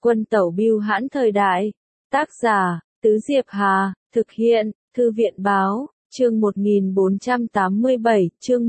Quân tẩu bưu hãn thời đại. Tác giả, Tứ Diệp Hà, thực hiện, Thư viện báo, chương 1487, chương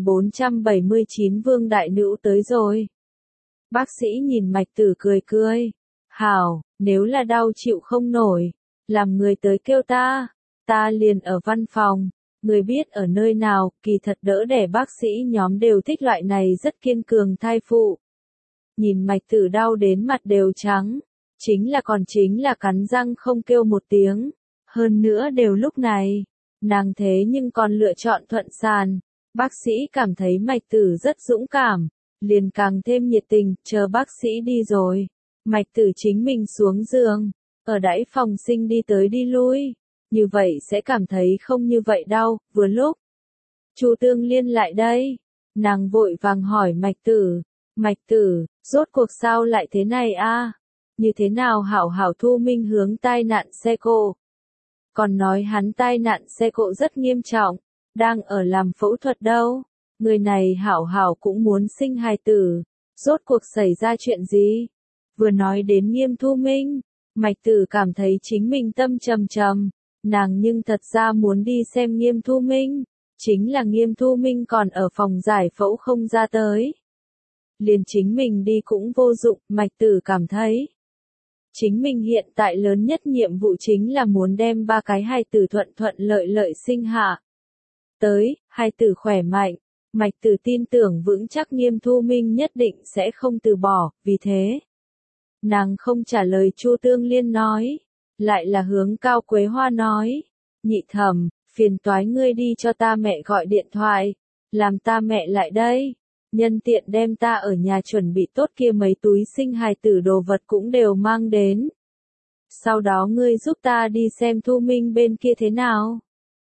1479 Vương Đại Nữ tới rồi. Bác sĩ nhìn Mạch Tử cười cười. Hảo, nếu là đau chịu không nổi, làm người tới kêu ta liền ở văn phòng. Người biết ở nơi nào, kỳ thật đỡ đẻ bác sĩ nhóm đều thích loại này rất kiên cường thai phụ. Nhìn Mạch Tử đau đến mặt đều trắng, chính là cắn răng không kêu một tiếng. Hơn nữa đều lúc này, nàng thế nhưng còn lựa chọn thuận sàn. Bác sĩ cảm thấy Mạch Tử rất dũng cảm, liền càng thêm nhiệt tình, chờ bác sĩ đi rồi. Mạch Tử chính mình xuống giường, ở đãi phòng sinh đi tới đi lui. Như vậy sẽ cảm thấy không như vậy đau. Vừa lúc Chu Tương Liên lại đây, nàng vội vàng hỏi Mạch Tử, rốt cuộc sao lại thế này a? Như thế nào hảo hảo Thu Minh hướng tai nạn xe cộ? Còn nói hắn tai nạn xe cộ rất nghiêm trọng, đang ở làm phẫu thuật đâu. Người này hảo hảo cũng muốn sinh hài tử, rốt cuộc xảy ra chuyện gì? Vừa nói đến Nghiêm Thu Minh, Mạch Tử cảm thấy chính mình tâm trầm trầm. Nàng nhưng thật ra muốn đi xem Nghiêm Thu Minh, chính là Nghiêm Thu Minh còn ở phòng giải phẫu không ra tới. Liền chính mình đi cũng vô dụng, Mạch Tử cảm thấy. Chính mình hiện tại lớn nhất nhiệm vụ chính là muốn đem 3 cái hài tử thuận thuận lợi lợi sinh hạ. Tới, hài tử khỏe mạnh, Mạch Tử tin tưởng vững chắc Nghiêm Thu Minh nhất định sẽ không từ bỏ, vì thế. Nàng không trả lời Chu Tương Liên nói. Lại là hướng Cao Quế Hoa nói, nhị thẩm, phiền toái ngươi đi cho ta mẹ gọi điện thoại, làm ta mẹ lại đây, nhân tiện đem ta ở nhà chuẩn bị tốt kia mấy túi sinh hài tử đồ vật cũng đều mang đến. Sau đó ngươi giúp ta đi xem Thu Minh bên kia thế nào.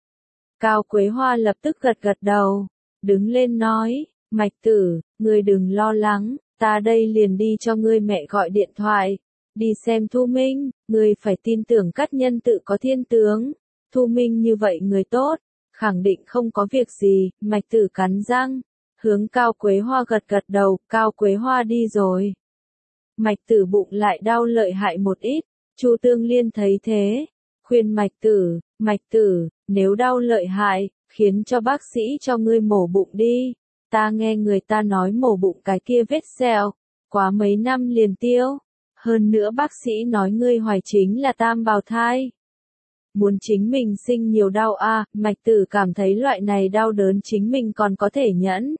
Cao Quế Hoa lập tức gật đầu, đứng lên nói, Mạch Tử, ngươi đừng lo lắng, ta đây liền đi cho ngươi mẹ gọi điện thoại. Đi xem Thu Minh, người phải tin tưởng các nhân tự có thiên tướng. Thu Minh như vậy người tốt, khẳng định không có việc gì. Mạch Tử cắn răng, hướng Cao Quế Hoa gật đầu. Cao Quế Hoa đi rồi. Mạch Tử bụng lại đau lợi hại một ít. Chu Tương Liên thấy thế, khuyên Mạch Tử, nếu đau lợi hại, khiến cho bác sĩ cho ngươi mổ bụng đi. Ta nghe người ta nói mổ bụng cái kia vết sẹo, quá mấy năm liền tiêu. Hơn nữa bác sĩ nói ngươi hoài chính là tam bào thai. Muốn chính mình sinh nhiều đau Mạch Tử cảm thấy loại này đau đớn chính mình còn có thể nhẫn.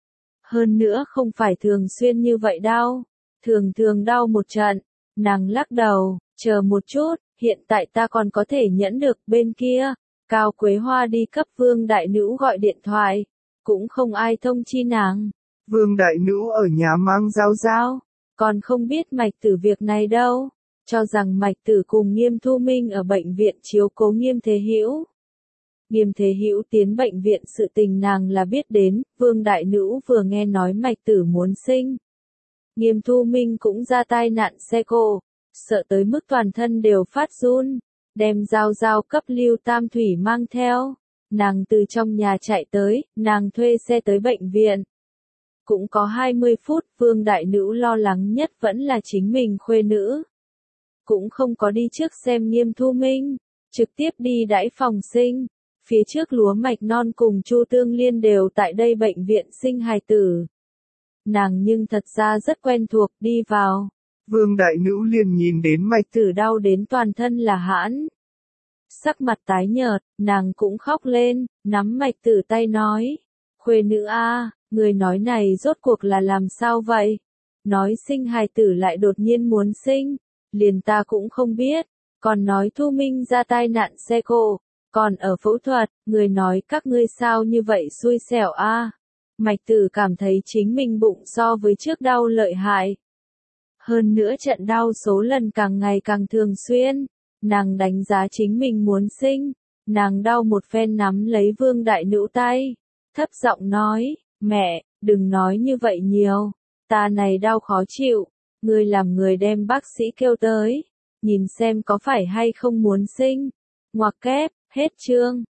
Hơn nữa không phải thường xuyên như vậy đau, thường đau một trận. Nàng lắc đầu, chờ một chút, hiện tại ta còn có thể nhẫn được. Bên kia, Cao Quế Hoa đi cấp Vương Đại Nữ gọi điện thoại, cũng không ai thông chi nàng. Vương Đại Nữ ở nhà mang dao. Còn không biết Mạch Tử việc này đâu, cho rằng Mạch Tử cùng Nghiêm Thu Minh ở bệnh viện chiếu cố Nghiêm Thế Hữu. Nghiêm Thế Hữu tiến bệnh viện sự tình nàng là biết đến. Vương Đại Nữ vừa nghe nói Mạch Tử muốn sinh. Nghiêm Thu Minh cũng ra tai nạn xe cộ, sợ tới mức toàn thân đều phát run, đem dao cấp Lưu Tam Thủy mang theo. Nàng từ trong nhà chạy tới, nàng thuê xe tới bệnh viện. Cũng có 20 phút, Vương Đại Nữ lo lắng nhất vẫn là chính mình khuê nữ. Cũng không có đi trước xem Nghiêm Thu Minh, trực tiếp đi đãi phòng sinh. Phía trước Lúa Mạch Non cùng Chu Tương Liên đều tại đây bệnh viện sinh hài tử. Nàng nhưng thật ra rất quen thuộc, đi vào. Vương Đại Nữ liền nhìn đến Mạch Tử đau đến toàn thân là hãn. Sắc mặt tái nhợt, nàng cũng khóc lên, nắm Mạch Tử tay nói. Khuê nữ người nói này rốt cuộc là làm sao vậy? Nói sinh hài tử lại đột nhiên muốn sinh, liền ta cũng không biết. Còn nói Thu Minh ra tai nạn xe cộ, còn ở phẫu thuật, người nói các ngươi sao như vậy xui xẻo Mạch Tử cảm thấy chính mình bụng so với trước đau lợi hại. Hơn nữa trận đau số lần càng ngày càng thường xuyên, nàng đánh giá chính mình muốn sinh, nàng đau một phen nắm lấy Vương Đại Nữ tay, thấp giọng nói, mẹ, đừng nói như vậy nhiều, ta này đau khó chịu, ngươi làm người đem bác sĩ kêu tới, nhìn xem có phải hay không muốn sinh. Ngoặc kép, hết chương.